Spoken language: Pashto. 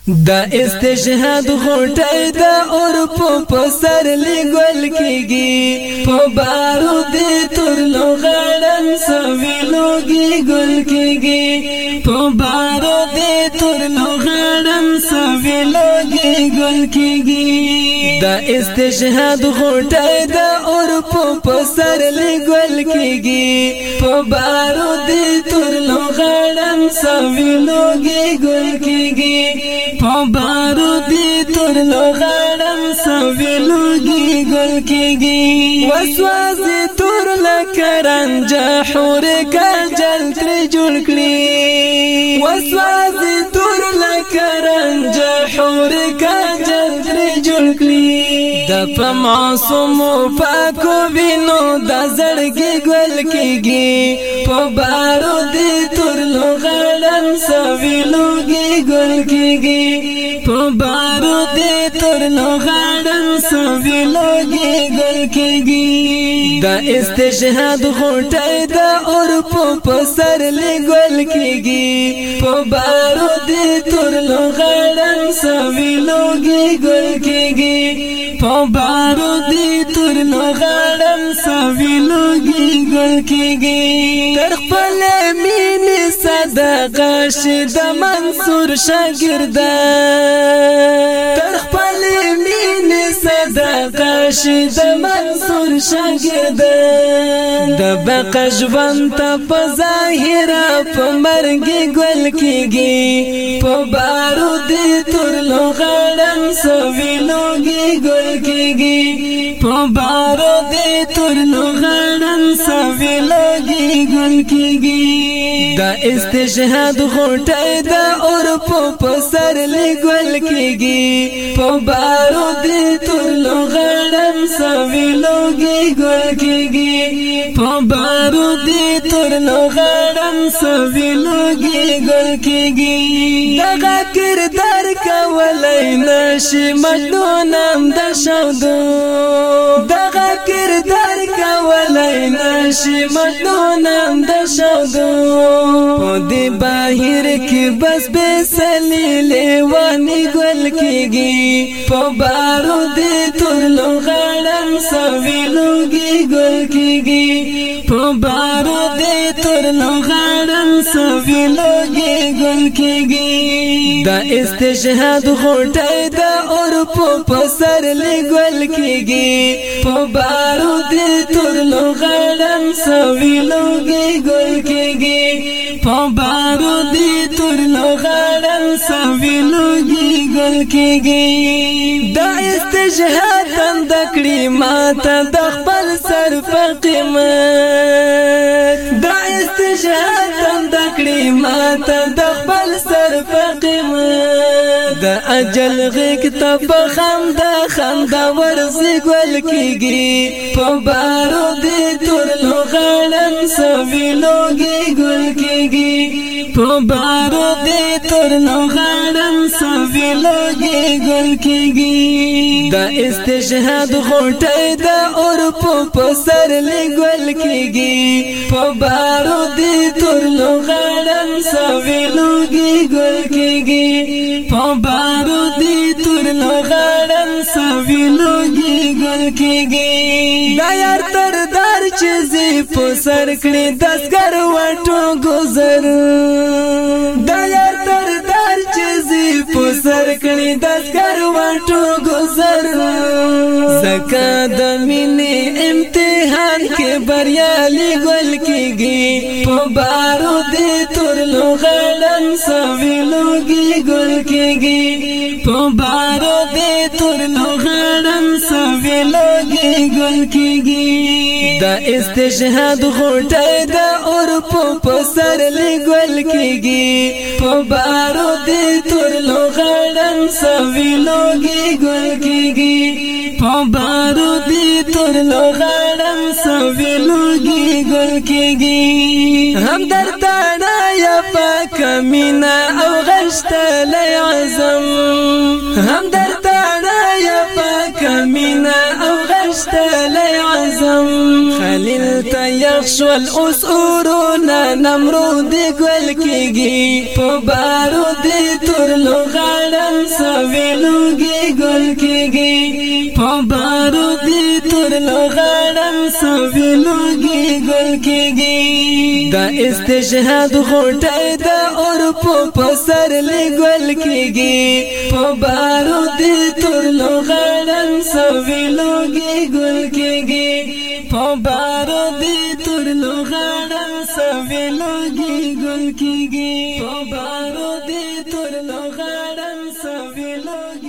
دا استشهاد غوټه دا اور په سر لګول کیږي په بارود تر لغړم سویلوږي ګل کیږي په بارود تر لغړم سویلوږي ګل کیږي دا استشهاد غوټه دا اور په سر لګول کیږي په بارود تر لغړم سویلوږي ګل کیږي په بارودی تر لغړم سویلوږي ګل کیږي وسوازي تر لکرنجه حور کجل تر جوړ کړي وسوازي تر لکرنجه حور کجل تر جوړ کړي د په معصوم پاکو وینو د زړګي ګل کیږي په بارودی تر لغړم سویلوږي ګل کیږي په بارودی تر لغړم سویلوږي ګل کیږي دا استشهاد غوټه دا اور په سر لګول کیږي په بارودی تر لغړم سویلوږي ګل کیږي په بارودی تر لغړم سویلوږي ګل کیږي تر خپل مینې صدقه شد منصور شاګردان تر خپل مینې صدقه شد منصور شاګردان د بقا ژوند ته په ظاهر په مرګ ګل کیږي په بارودی تر لغړم سویلوږي ګل کیږي په بارودی تر لغړم سویلوږي ګل کیږي دا استشهاد غوټه دا اور په سر لګول کیږي په بارودی تر لغړم سویلوږي ګل کیږي په بارودی تر لغړم سویلوږي ګل کیږي دغه کردار کولای نشي مجنونم د شودو دغه کردار کولای نشي مجنونم د شودو په دې بهر کې بس به سلیلې وانی ګل کیږي په بارودی تر لغړم سویلوږي ګل کیږي په بارودی تر لغړم سویلوږي ګل کیږي دا استشهاد غوټه دا اور په سر لګول کیږي په بارودی تر لغړم سویلوږي ګل کیږي په بارودی تر لغړم سویلوږي ګل کیږي دا استشهاد تندکړي ماته د خپل سر په قیمت دا استشهاد تندکړي ماته د خپل سر په قیمت د اجل غیږ ته په خندا ورځي ګل کیږي په بارودی تر لغړم سویلوږي ګل کیږي په بارودی تر لغړم سویلوږي ګل کیږي دا استشهاد غوټه دا اور په سر لګول کیږي په بارودی تر لغړم سویلوږي ګل کیږي په بارودی تر لغړم سویلوږي ګل کیږي دا یار تر دار چې زی په سر کړي دسګر وټو گذر دا یار تر دار چې زی په سر کړي دسګر وټو گذر زکه د مینې امتحان کې بریالي ګل کیږي په بارودی تر لغړم سویلوږي ګل کیږي په بارودی تر لغړم سویلوږي ګل کیږي دا استشهاد غوټه دا اور په سر لګول کیږي په بارودی تر لغړم سویلوږي ګل کیږي په بارودی تر لغړم سویلوږي ګل کیږي هم درتانا یا پاک مینا او غشتل عزم هم درتانا یا پاک مینا او غشتل عزم خلیل ته یخشول اوس اورونا نمرود گل کیږي په بارود تور لغړم سویلوږي ګل کیږي په بارود تور لغړم سویلوږي ګل کیږي دا استشهاد غټه دا اور په سر لګل کیږي په بارود تور لغړم سویلوږي ګل کیږي په بارود تور لغړم سویلوږي ګل کیږي په بارود تور لغړم سویلوږي